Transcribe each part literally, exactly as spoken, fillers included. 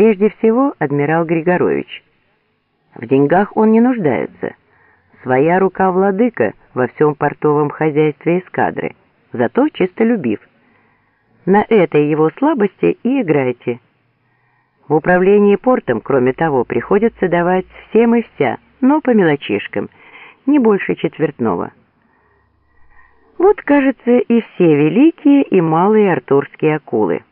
Прежде всего, адмирал Григорович. В деньгах он не нуждается. Своя рука владыка во всем портовом хозяйстве эскадры, зато чистолюбив. На этой его слабости и играйте. В управлении портом, кроме того, приходится давать всем и вся, но по мелочишкам, не больше четвертного. Вот, кажется, и все великие и малые артурские акулы.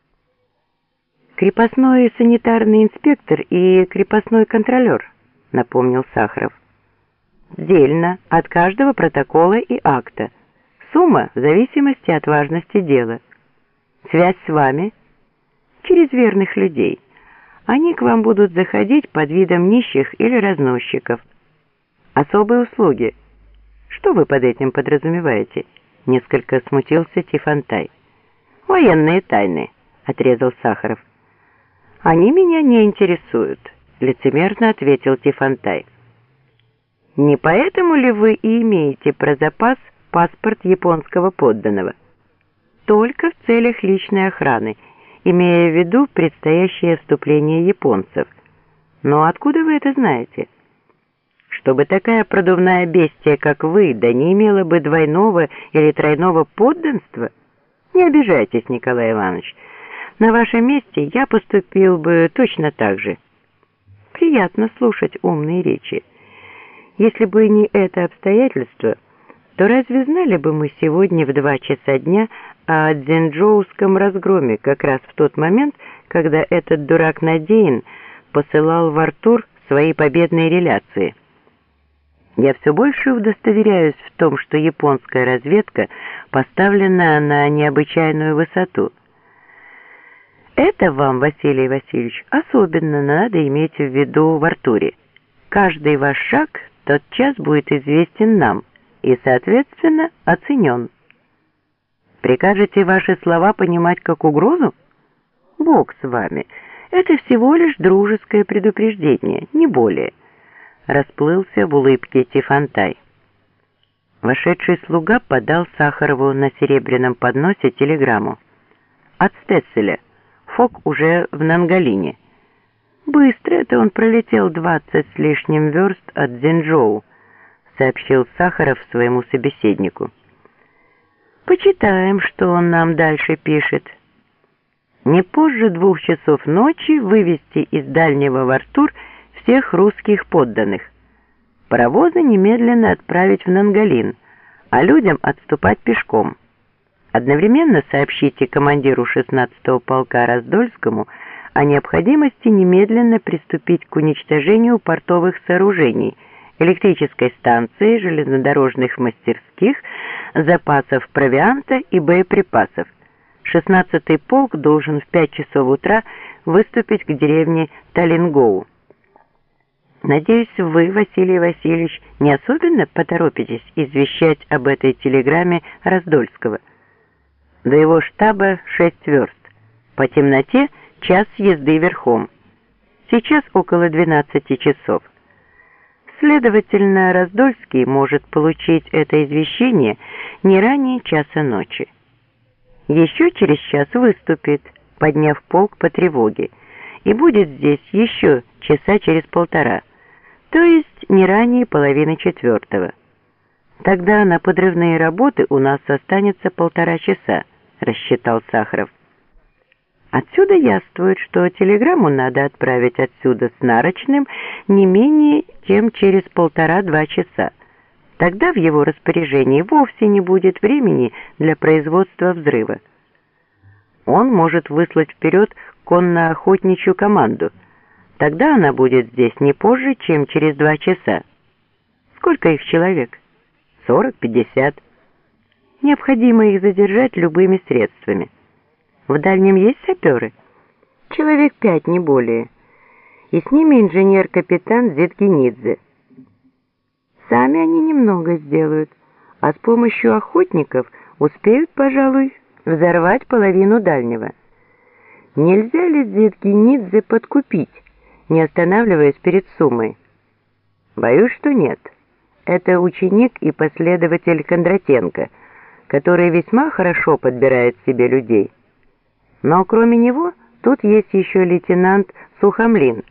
«Крепостной санитарный инспектор и крепостной контролер», — напомнил Сахаров. «Дельно, от каждого протокола и акта. Сумма в зависимости от важности дела. Связь с вами через верных людей. Они к вам будут заходить под видом нищих или разносчиков. Особые услуги. Что вы под этим подразумеваете?» Несколько смутился Тифонтай. «Военные тайны», — отрезал Сахаров. «Они меня не интересуют», — лицемерно ответил Тифонтай. «Не поэтому ли вы и имеете про запас паспорт японского подданного?» «Только в целях личной охраны, имея в виду предстоящее вступление японцев. Но откуда вы это знаете?» «Чтобы такая продувная бестия, как вы, да не имела бы двойного или тройного подданства? Не обижайтесь, Николай Иванович. На вашем месте я поступил бы точно так же». Приятно слушать умные речи. Если бы не это обстоятельство, то разве знали бы мы сегодня в два часа дня о Дзинчжоуском разгроме, как раз в тот момент, когда этот дурак Надеин посылал в Артур свои победные реляции? Я все больше удостоверяюсь в том, что японская разведка поставлена на необычайную высоту. Это вам, Василий Васильевич, особенно надо иметь в виду в Артуре. Каждый ваш шаг тотчас будет известен нам и, соответственно, оценен. Прикажете ваши слова понимать как угрозу? Бог с вами. Это всего лишь дружеское предупреждение, не более. Расплылся в улыбке Тифонтай. Вошедший слуга подал Сахарову на серебряном подносе телеграмму. От Стесселя. Фок уже в Нангалине. Быстро это он пролетел двадцать с лишним верст от Дзинчжоу, сообщил Сахаров своему собеседнику. Почитаем, что он нам дальше пишет. Не позже двух часов ночи вывести из дальнего в Артур всех русских подданных. Паровозы немедленно отправить в Нангалин, а людям отступать пешком. Одновременно сообщите командиру шестнадцатого полка Раздольскому о необходимости немедленно приступить к уничтожению портовых сооружений, электрической станции, железнодорожных мастерских, запасов провианта и боеприпасов. шестнадцатый полк должен в пять часов утра выступить к деревне Талингоу. Надеюсь, вы, Василий Васильевич, не особенно поторопитесь извещать об этой телеграмме Раздольского. До его штаба шесть верст. По темноте час езды верхом. Сейчас около двенадцати часов. Следовательно, Раздольский может получить это извещение не ранее часа ночи. Еще через час выступит, подняв полк по тревоге, и будет здесь еще часа через полтора, то есть не ранее половины четвертого. Тогда на подрывные работы у нас останется полтора часа, рассчитал Сахаров. Отсюда яствует, что телеграмму надо отправить отсюда с нарочным не менее чем через полтора-два часа. Тогда в его распоряжении вовсе не будет времени для производства взрыва. Он может выслать вперед конно-охотничью команду. Тогда она будет здесь не позже, чем через два часа. Сколько их человек? Сорок-пятьдесят. Необходимо их задержать любыми средствами. В дальнем есть саперы? Человек пять, не более. И с ними инженер-капитан Зеткинидзе. Сами они немного сделают, а с помощью охотников успеют, пожалуй, взорвать половину дальнего. Нельзя ли Зеткинидзе подкупить, не останавливаясь перед суммой? Боюсь, что нет. Это ученик и последователь Кондратенко, который весьма хорошо подбирает себе людей. Но кроме него Тут есть еще лейтенант Сухомлин.